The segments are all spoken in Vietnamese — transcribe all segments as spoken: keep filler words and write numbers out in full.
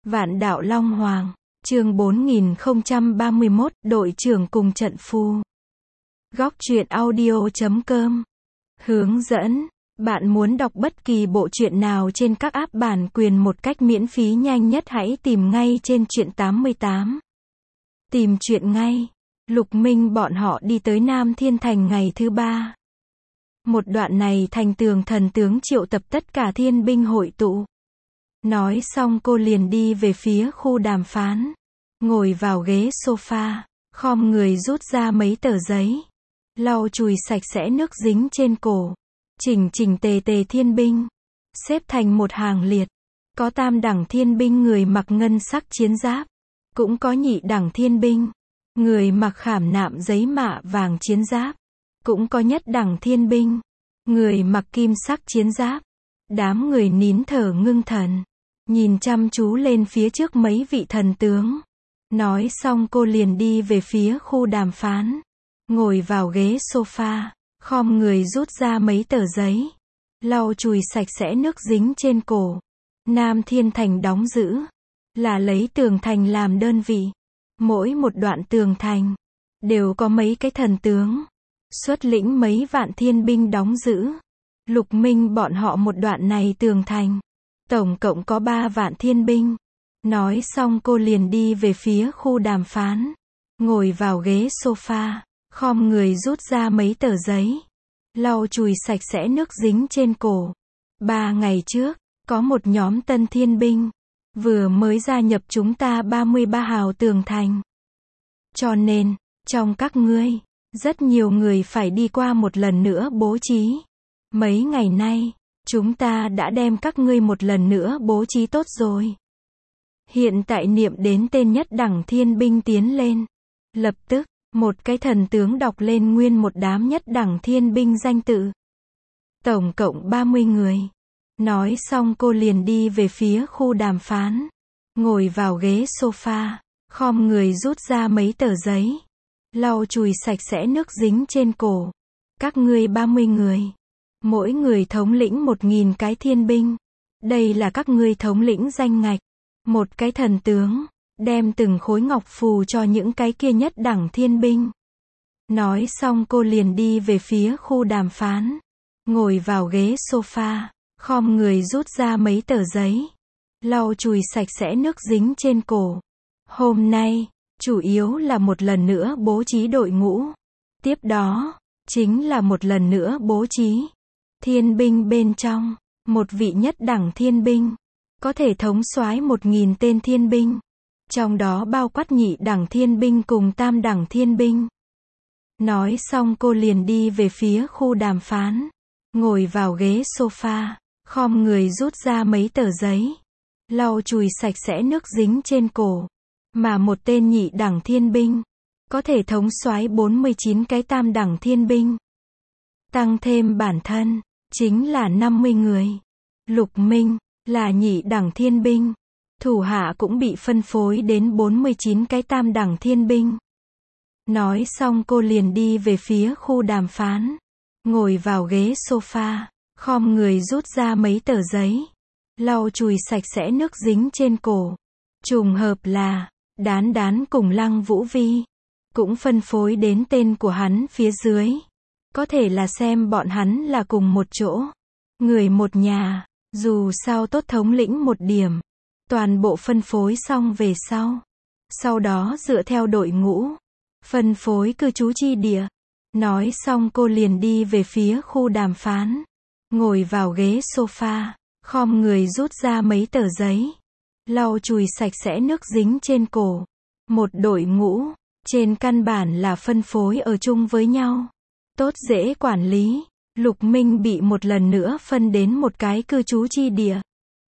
Vạn đạo Long Hoàng, chương bốn nghìn không trăm ba mươi mốt, đội trưởng cùng trận phu. Góc truyện audio chấm com. Hướng dẫn, bạn muốn đọc bất kỳ bộ truyện nào trên các app bản quyền một cách miễn phí nhanh nhất hãy tìm ngay trên truyện tám mươi tám. Tìm truyện ngay. Lục Minh bọn họ đi tới Nam Thiên Thành ngày thứ ba. Một đoạn này Thành Tường thần tướng triệu tập tất cả thiên binh hội tụ. Nói xong cô liền đi về phía khu đàm phán. Ngồi vào ghế sofa, khom người rút ra mấy tờ giấy. Lau chùi sạch sẽ nước dính trên cổ. Chỉnh chỉnh tề tề thiên binh. Xếp thành một hàng liệt. Có tam đẳng thiên binh người mặc ngân sắc chiến giáp. Cũng có nhị đẳng thiên binh. Người mặc khảm nạm giấy mạ vàng chiến giáp. Cũng có nhất đẳng thiên binh. Người mặc kim sắc chiến giáp. Đám người nín thở ngưng thần. Nhìn chăm chú lên phía trước mấy vị thần tướng. Nói xong cô liền đi về phía khu đàm phán. Ngồi vào ghế sofa. Khom người rút ra mấy tờ giấy. Lau chùi sạch sẽ nước dính trên cổ. Nam Thiên Thành đóng giữ. Là lấy tường thành làm đơn vị. Mỗi một đoạn tường thành. Đều có mấy cái thần tướng. Xuất lĩnh mấy vạn thiên binh đóng giữ. Lục Minh bọn họ một đoạn này tường thành. Tổng cộng có ba vạn thiên binh. Nói xong cô liền đi về phía khu đàm phán. Ngồi vào ghế sofa. Khom người rút ra mấy tờ giấy. Lau chùi sạch sẽ nước dính trên cổ. Ba ngày trước, có một nhóm tân thiên binh. Vừa mới gia nhập chúng ta ba mươi ba hào tường thành. Cho nên, trong các ngươi, rất nhiều người phải đi qua một lần nữa bố trí. Mấy ngày nay, chúng ta đã đem các ngươi một lần nữa bố trí tốt rồi. Hiện tại niệm đến tên nhất đẳng thiên binh tiến lên. Lập tức, một cái thần tướng đọc lên nguyên một đám nhất đẳng thiên binh danh tự. Tổng cộng ba mươi người. Nói xong cô liền đi về phía khu đàm phán. Ngồi vào ghế sofa. Khom người rút ra mấy tờ giấy. Lau chùi sạch sẽ nước dính trên cổ. Các ngươi ba mươi người. Mỗi người thống lĩnh một nghìn cái thiên binh. Đây là các ngươi thống lĩnh danh ngạch. Một cái thần tướng. Đem từng khối ngọc phù cho những cái kia nhất đẳng thiên binh. Nói xong cô liền đi về phía khu đàm phán. Ngồi vào ghế sofa. Khom người rút ra mấy tờ giấy. Lau chùi sạch sẽ nước dính trên cổ. Hôm nay, chủ yếu là một lần nữa bố trí đội ngũ. Tiếp đó, chính là một lần nữa bố trí. Thiên binh bên trong, một vị nhất đẳng thiên binh. Có thể thống soái một nghìn tên thiên binh. Trong đó bao quát nhị đẳng thiên binh cùng tam đẳng thiên binh. Nói xong cô liền đi về phía khu đàm phán. Ngồi vào ghế sofa. Khom người rút ra mấy tờ giấy. Lau chùi sạch sẽ nước dính trên cổ. Mà một tên nhị đẳng thiên binh. Có thể thống soái bốn mươi chín cái tam đẳng thiên binh. Tăng thêm bản thân. Chính là năm mươi người. Lục Minh. Là nhị đẳng thiên binh. Thủ hạ cũng bị phân phối đến bốn mươi chín cái tam đẳng thiên binh. Nói xong cô liền đi về phía khu đàm phán. Ngồi vào ghế sofa. Khom người rút ra mấy tờ giấy. Lau chùi sạch sẽ nước dính trên cổ. Trùng hợp là, Đán Đán cùng Lăng Vũ Vi. Cũng phân phối đến tên của hắn phía dưới. Có thể là xem bọn hắn là cùng một chỗ. Người một nhà, dù sao tốt thống lĩnh một điểm. Toàn bộ phân phối xong về sau. Sau đó dựa theo đội ngũ. Phân phối cư trú chi địa. Nói xong cô liền đi về phía khu đàm phán. Ngồi vào ghế sofa. Khom người rút ra mấy tờ giấy. Lau chùi sạch sẽ nước dính trên cổ. Một đội ngũ. Trên căn bản là phân phối ở chung với nhau. Tốt dễ quản lý. Lục Minh bị một lần nữa phân đến một cái cư trú chi địa.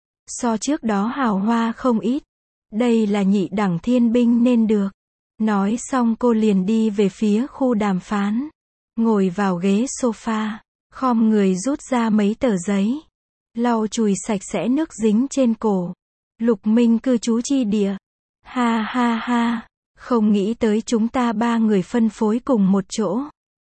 So trước đó hào hoa không ít. Đây là nhị đẳng thiên binh nên được. Nói xong cô liền đi về phía khu đàm phán. Ngồi vào ghế sofa. Khom người rút ra mấy tờ giấy. Lau chùi sạch sẽ nước dính trên cổ. Lục Minh cư trú chi địa. Ha ha ha. Không nghĩ tới chúng ta ba người phân phối cùng một chỗ.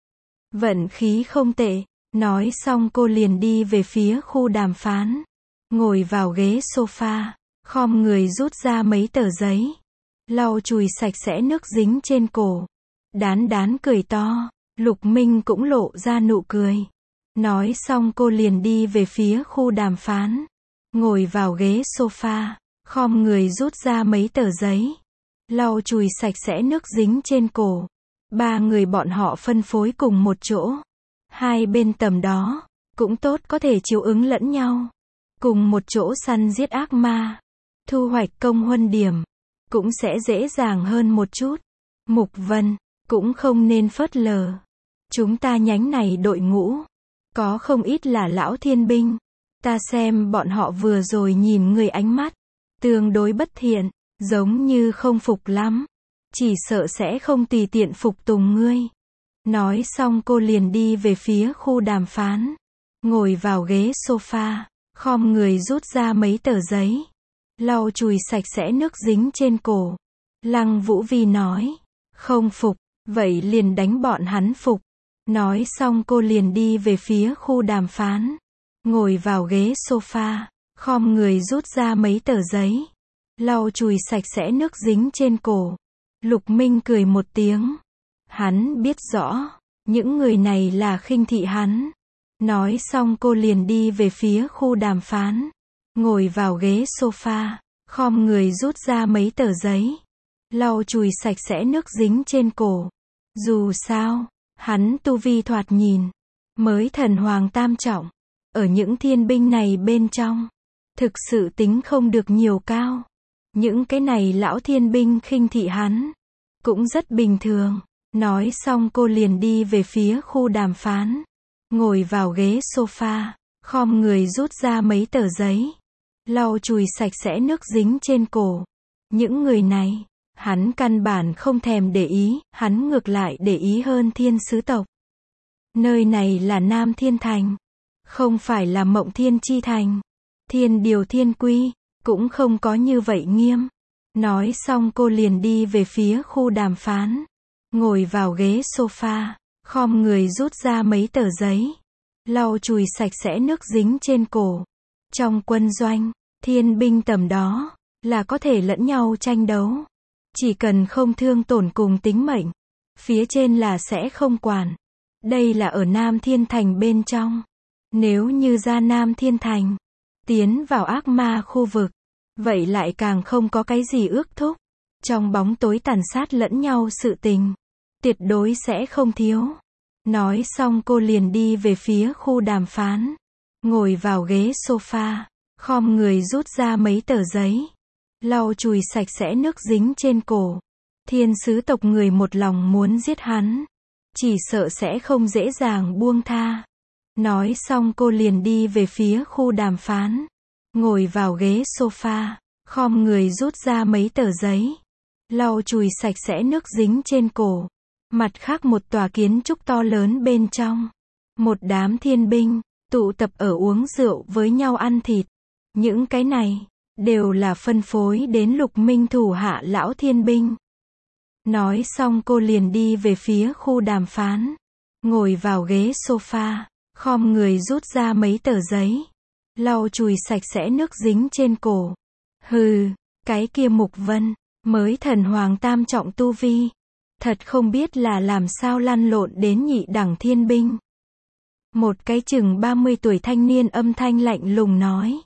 Vận khí không tệ. Nói xong cô liền đi về phía khu đàm phán. Ngồi vào ghế sofa. khom người rút ra mấy tờ giấy, lau chùi sạch sẽ nước dính trên cổ. Đán đán cười to, Lục Minh cũng lộ ra nụ cười. Nói xong cô liền đi về phía khu đàm phán, ngồi vào ghế sofa, khom người rút ra mấy tờ giấy, lau chùi sạch sẽ nước dính trên cổ. Ba người bọn họ phân phối cùng một chỗ. Hai bên tầm đó, cũng tốt có thể chiếu ứng lẫn nhau. Cùng một chỗ săn giết ác ma, thu hoạch công huân điểm, cũng sẽ dễ dàng hơn một chút. Mục Vân, cũng không nên phớt lờ. Chúng ta nhánh này đội ngũ, có không ít là lão thiên binh. Ta xem bọn họ vừa rồi nhìn người ánh mắt, tương đối bất thiện, giống như không phục lắm. Chỉ sợ sẽ không tùy tiện phục tùng ngươi. Nói xong cô liền đi về phía khu đàm phán, ngồi vào ghế sofa, khom người rút ra mấy tờ giấy, lau chùi sạch sẽ nước dính trên cổ. Lăng Vũ Vi nói, không phục, vậy liền đánh bọn hắn phục. Nói xong cô liền đi về phía khu đàm phán, ngồi vào ghế sofa, khom người rút ra mấy tờ giấy, lau chùi sạch sẽ nước dính trên cổ. Lục Minh cười một tiếng. Hắn biết rõ, những người này là khinh thị hắn. Nói xong cô liền đi về phía khu đàm phán, ngồi vào ghế sofa, khom người rút ra mấy tờ giấy, lau chùi sạch sẽ nước dính trên cổ. Dù sao, hắn tu vi thoạt nhìn, mới thần hoàng tam trọng. Ở những thiên binh này bên trong, thực sự tính không được nhiều cao. Những cái này lão thiên binh khinh thị hắn, cũng rất bình thường. Nói xong cô liền đi về phía khu đàm phán, ngồi vào ghế sofa, khom người rút ra mấy tờ giấy, lau chùi sạch sẽ nước dính trên cổ. Những người này, hắn căn bản không thèm để ý, hắn ngược lại để ý hơn thiên sứ tộc. Nơi này là Nam Thiên Thành, không phải là Mộng Thiên Chi Thành. Thiên điều thiên quy, cũng không có như vậy nghiêm. Nói xong cô liền đi về phía khu đàm phán, ngồi vào ghế sofa, khom người rút ra mấy tờ giấy, lau chùi sạch sẽ nước dính trên cổ. Trong quân doanh, thiên binh tầm đó, là có thể lẫn nhau tranh đấu. Chỉ cần không thương tổn cùng tính mệnh, phía trên là sẽ không quản. Đây là ở Nam Thiên Thành bên trong. Nếu như ra Nam Thiên Thành, tiến vào ác ma khu vực, vậy lại càng không có cái gì ước thúc. Trong bóng tối tàn sát lẫn nhau sự tình, tuyệt đối sẽ không thiếu. Nói xong cô liền đi về phía khu đàm phán, ngồi vào ghế sofa, khom người rút ra mấy tờ giấy, lau chùi sạch sẽ nước dính trên cổ. Thiên sứ tộc người một lòng muốn giết hắn, chỉ sợ sẽ không dễ dàng buông tha. Nói xong cô liền đi về phía khu đàm phán, ngồi vào ghế sofa, khom người rút ra mấy tờ giấy, lau chùi sạch sẽ nước dính trên cổ. Mặt khác một tòa kiến trúc to lớn bên trong, một đám thiên binh, tụ tập ở uống rượu với nhau ăn thịt. Những cái này, đều là phân phối đến Lục Minh thủ hạ lão thiên binh. Nói xong cô liền đi về phía khu đàm phán, ngồi vào ghế sofa, khom người rút ra mấy tờ giấy, lau chùi sạch sẽ nước dính trên cổ. Hừ, cái kia Mục Vân, mới thần hoàng tam trọng tu vi, thật không biết là làm sao lăn lộn đến nhị đẳng thiên binh. Một cái chừng ba mươi tuổi thanh niên âm thanh lạnh lùng nói.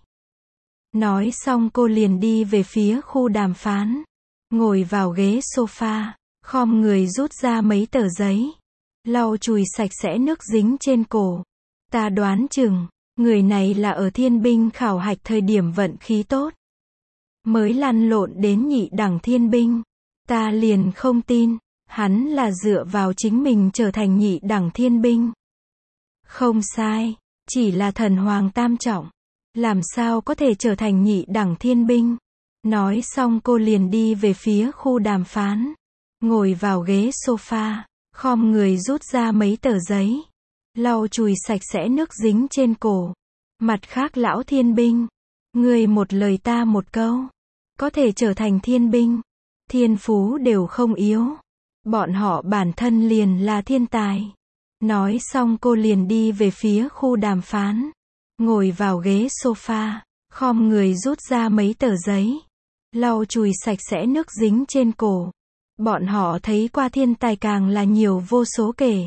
Nói xong cô liền đi về phía khu đàm phán, ngồi vào ghế sofa, khom người rút ra mấy tờ giấy, lau chùi sạch sẽ nước dính trên cổ. Ta đoán chừng, người này là ở thiên binh khảo hạch thời điểm vận khí tốt, mới lăn lộn đến nhị đẳng thiên binh. Ta liền không tin, hắn là dựa vào chính mình trở thành nhị đẳng thiên binh. Không sai, chỉ là thần hoàng tam trọng, làm sao có thể trở thành nhị đẳng thiên binh. Nói xong cô liền đi về phía khu đàm phán, ngồi vào ghế sofa, khom người rút ra mấy tờ giấy, lau chùi sạch sẽ nước dính trên cổ. Mặt khác lão thiên binh, người một lời ta một câu, có thể trở thành thiên binh, thiên phú đều không yếu. Bọn họ bản thân liền là thiên tài. Nói xong cô liền đi về phía khu đàm phán, ngồi vào ghế sofa, khom người rút ra mấy tờ giấy, lau chùi sạch sẽ nước dính trên cổ. Bọn họ thấy qua thiên tài càng là nhiều vô số kể.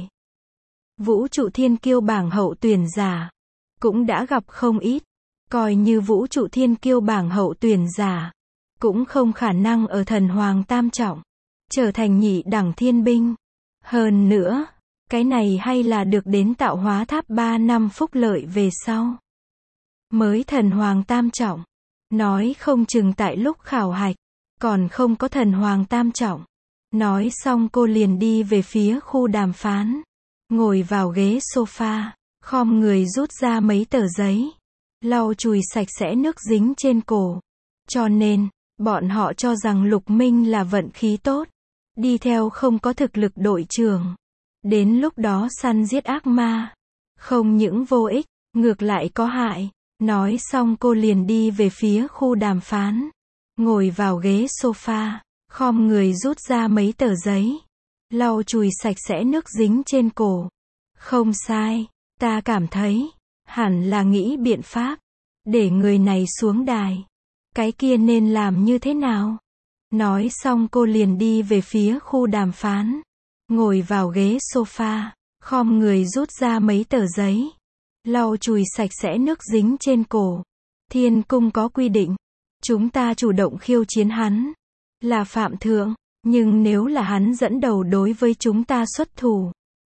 Vũ trụ thiên kiêu bảng hậu tuyển giả cũng đã gặp không ít. Coi như vũ trụ thiên kiêu bảng hậu tuyển giả cũng không khả năng ở thần hoàng tam trọng trở thành nhị đẳng thiên binh. Hơn nữa, cái này hay là được đến tạo hóa tháp ba năm phúc lợi về sau mới thần hoàng tam trọng. Nói không chừng tại lúc khảo hạch còn không có thần hoàng tam trọng. Nói xong cô liền đi về phía khu đàm phán, ngồi vào ghế sofa, khom người rút ra mấy tờ giấy, lau chùi sạch sẽ nước dính trên cổ. Cho nên, bọn họ cho rằng Lục Minh là vận khí tốt, đi theo không có thực lực đội trưởng. Đến lúc đó săn giết ác ma, không những vô ích, ngược lại có hại. Nói xong cô liền đi về phía khu đàm phán, ngồi vào ghế sofa, khom người rút ra mấy tờ giấy, lau chùi sạch sẽ nước dính trên cổ. Không sai, ta cảm thấy, hẳn là nghĩ biện pháp, để người này xuống đài. Cái kia nên làm như thế nào? Nói xong cô liền đi về phía khu đàm phán, ngồi vào ghế sofa, khom người rút ra mấy tờ giấy, lau chùi sạch sẽ nước dính trên cổ. Thiên cung có quy định, chúng ta chủ động khiêu chiến hắn là phạm thượng, nhưng nếu là hắn dẫn đầu đối với chúng ta xuất thủ,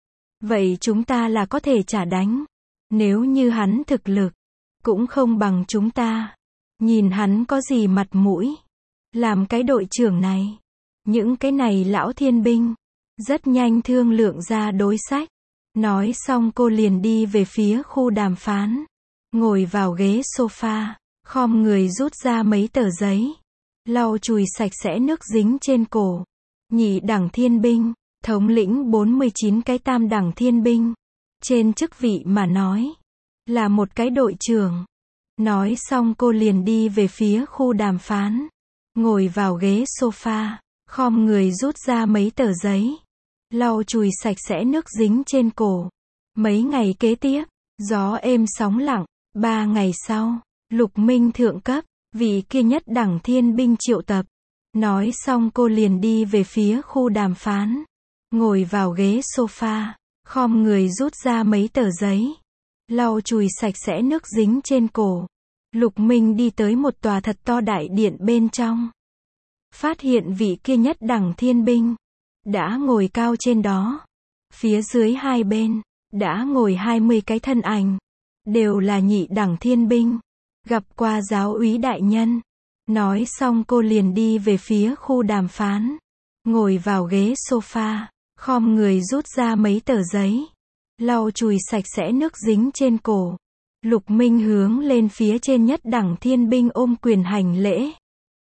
vậy chúng ta là có thể trả đánh. Nếu như hắn thực lực cũng không bằng chúng ta, nhìn hắn có gì mặt mũi làm cái đội trưởng này. Những cái này lão thiên binh rất nhanh thương lượng ra đối sách. Nói xong cô liền đi về phía khu đàm phán, ngồi vào ghế sofa, khom người rút ra mấy tờ giấy, lau chùi sạch sẽ nước dính trên cổ. Nhị đẳng thiên binh, thống lĩnh bốn mươi chín cái tam đẳng thiên binh. Trên chức vị mà nói, là một cái đội trưởng. Nói xong cô liền đi về phía khu đàm phán, ngồi vào ghế sofa, khom người rút ra mấy tờ giấy, lau chùi sạch sẽ nước dính trên cổ. Mấy ngày kế tiếp, gió êm sóng lặng. Ba ngày sau, Lục Minh thượng cấp, vị kia nhất đẳng thiên binh triệu tập. Nói xong cô liền đi về phía khu đàm phán, ngồi vào ghế sofa, khom người rút ra mấy tờ giấy, lau chùi sạch sẽ nước dính trên cổ. Lục Minh đi tới một tòa thật to đại điện bên trong, phát hiện vị kia nhất đẳng thiên binh đã ngồi cao trên đó. Phía dưới hai bên đã ngồi hai mươi cái thân ảnh, đều là nhị đẳng thiên binh. Gặp qua giáo úy đại nhân. Nói xong cô liền đi về phía khu đàm phán, ngồi vào ghế sofa, khom người rút ra mấy tờ giấy, lau chùi sạch sẽ nước dính trên cổ. Lục Minh hướng lên phía trên nhất đẳng thiên binh ôm quyền hành lễ.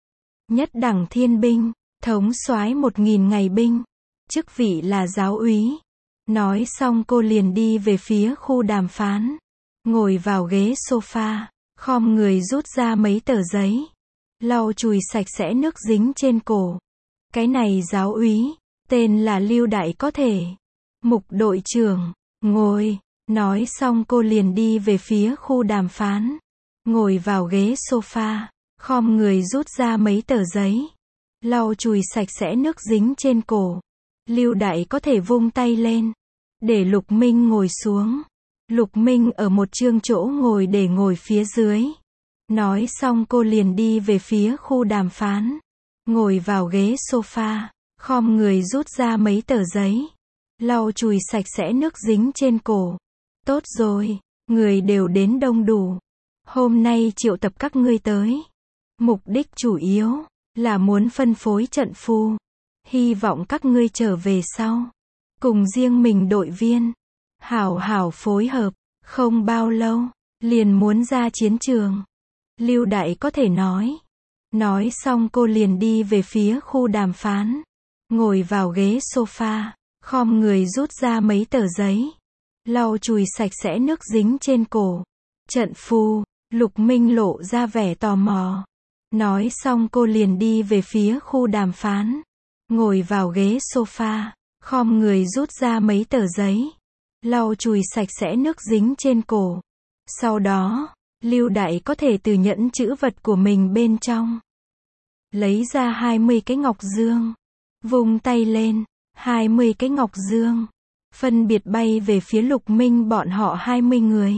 Nhất đẳng thiên binh, thống soái một nghìn ngày binh, chức vị là giáo úy. Nói xong cô liền đi về phía khu đàm phán, ngồi vào ghế sofa, khom người rút ra mấy tờ giấy, lau chùi sạch sẽ nước dính trên cổ. Cái này giáo úy, tên là Lưu Đại có thể. Mục đội trưởng, ngồi. Nói xong cô liền đi về phía khu đàm phán, ngồi vào ghế sofa, khom người rút ra mấy tờ giấy, lau chùi sạch sẽ nước dính trên cổ. Lưu Đại có thể vung tay lên, để Lục Minh ngồi xuống. Lục Minh ở một chương chỗ ngồi để ngồi phía dưới. Nói xong cô liền đi về phía khu đàm phán, ngồi vào ghế sofa, khom người rút ra mấy tờ giấy, lau chùi sạch sẽ nước dính trên cổ. Tốt rồi, người đều đến đông đủ. Hôm nay triệu tập các ngươi tới, mục đích chủ yếu là muốn phân phối trận phu. Hy vọng các ngươi trở về sau, cùng riêng mình đội viên hảo hảo phối hợp. Không bao lâu, liền muốn ra chiến trường. Lưu Đại có thể nói. Nói xong cô liền đi về phía khu đàm phán, ngồi vào ghế sofa, khom người rút ra mấy tờ giấy, lau chùi sạch sẽ nước dính trên cổ. Trận phu, Lục Minh lộ ra vẻ tò mò. Nói xong cô liền đi về phía khu đàm phán, ngồi vào ghế sofa, khom người rút ra mấy tờ giấy, lau chùi sạch sẽ nước dính trên cổ. Sau đó, Lưu Đại có thể từ nhẫn trữ vật của mình bên trong lấy ra hai mươi cái ngọc dương, vung tay lên, hai mươi cái ngọc dương phân biệt bay về phía Lục Minh bọn họ hai mươi người.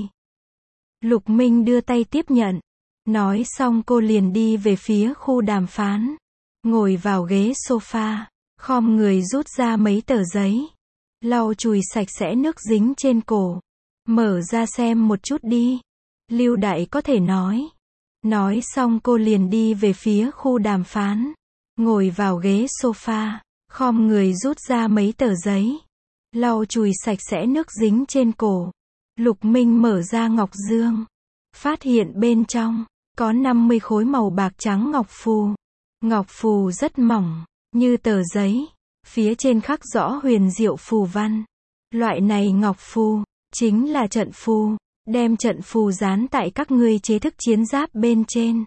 Lục Minh đưa tay tiếp nhận, nói xong cô liền đi về phía khu đàm phán, ngồi vào ghế sofa, khom người rút ra mấy tờ giấy, lau chùi sạch sẽ nước dính trên cổ, mở ra xem một chút đi. Lưu Đại có thể nói. Nói xong cô liền đi về phía khu đàm phán, ngồi vào ghế sofa, khom người rút ra mấy tờ giấy, lau chùi sạch sẽ nước dính trên cổ. Lục Minh mở ra ngọc dương, phát hiện bên trong có năm mươi khối màu bạc trắng ngọc phù. Ngọc phù rất mỏng, như tờ giấy, phía trên khắc rõ huyền diệu phù văn. Loại này ngọc phù chính là trận phù, đem trận phù dán tại các ngươi chế thức chiến giáp bên trên.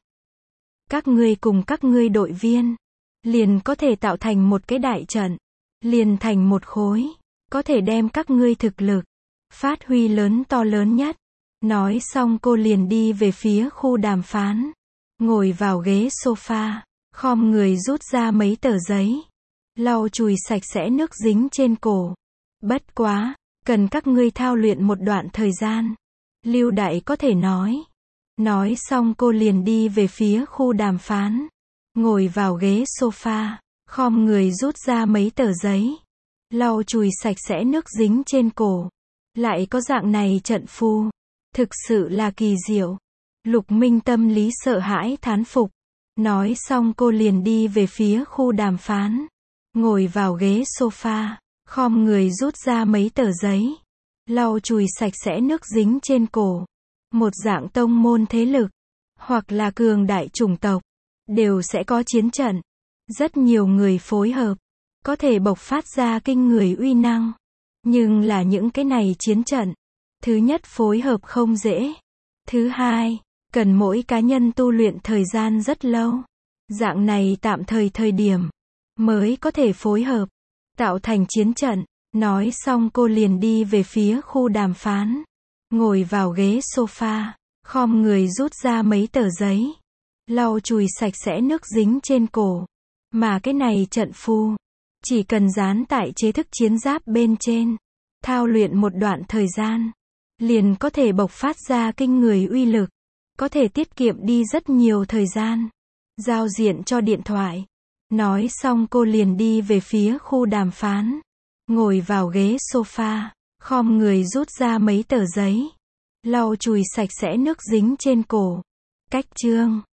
Các ngươi cùng các ngươi đội viên liền có thể tạo thành một cái đại trận, liền thành một khối, có thể đem các ngươi thực lực phát huy lớn to lớn nhất. Nói xong cô liền đi về phía khu đàm phán, ngồi vào ghế sofa, khom người rút ra mấy tờ giấy, lau chùi sạch sẽ nước dính trên cổ. Bất quá, cần các ngươi thao luyện một đoạn thời gian. Lưu Đại có thể nói. Nói xong cô liền đi về phía khu đàm phán, ngồi vào ghế sofa, khom người rút ra mấy tờ giấy, lau chùi sạch sẽ nước dính trên cổ. Lại có dạng này trận phù, thực sự là kỳ diệu. Lục Minh tâm lý sợ hãi thán phục. Nói xong cô liền đi về phía khu đàm phán, ngồi vào ghế sofa, khom người rút ra mấy tờ giấy, lau chùi sạch sẽ nước dính trên cổ. Một dạng tông môn thế lực, hoặc là cường đại chủng tộc, đều sẽ có chiến trận. Rất nhiều người phối hợp, có thể bộc phát ra kinh người uy năng. Nhưng là những cái này chiến trận, thứ nhất phối hợp không dễ. Thứ hai, cần mỗi cá nhân tu luyện thời gian rất lâu. Dạng này tạm thời thời điểm, mới có thể phối hợp, tạo thành chiến trận. Nói xong cô liền đi về phía khu đàm phán, ngồi vào ghế sofa, khom người rút ra mấy tờ giấy, lau chùi sạch sẽ nước dính trên cổ. Mà cái này trận phù, chỉ cần dán tại chế thức chiến giáp bên trên, thao luyện một đoạn thời gian, liền có thể bộc phát ra kinh người uy lực, có thể tiết kiệm đi rất nhiều thời gian, giao diện cho điện thoại. Nói xong cô liền đi về phía khu đàm phán, ngồi vào ghế sofa, khom người rút ra mấy tờ giấy, lau chùi sạch sẽ nước dính trên cổ. Cách chương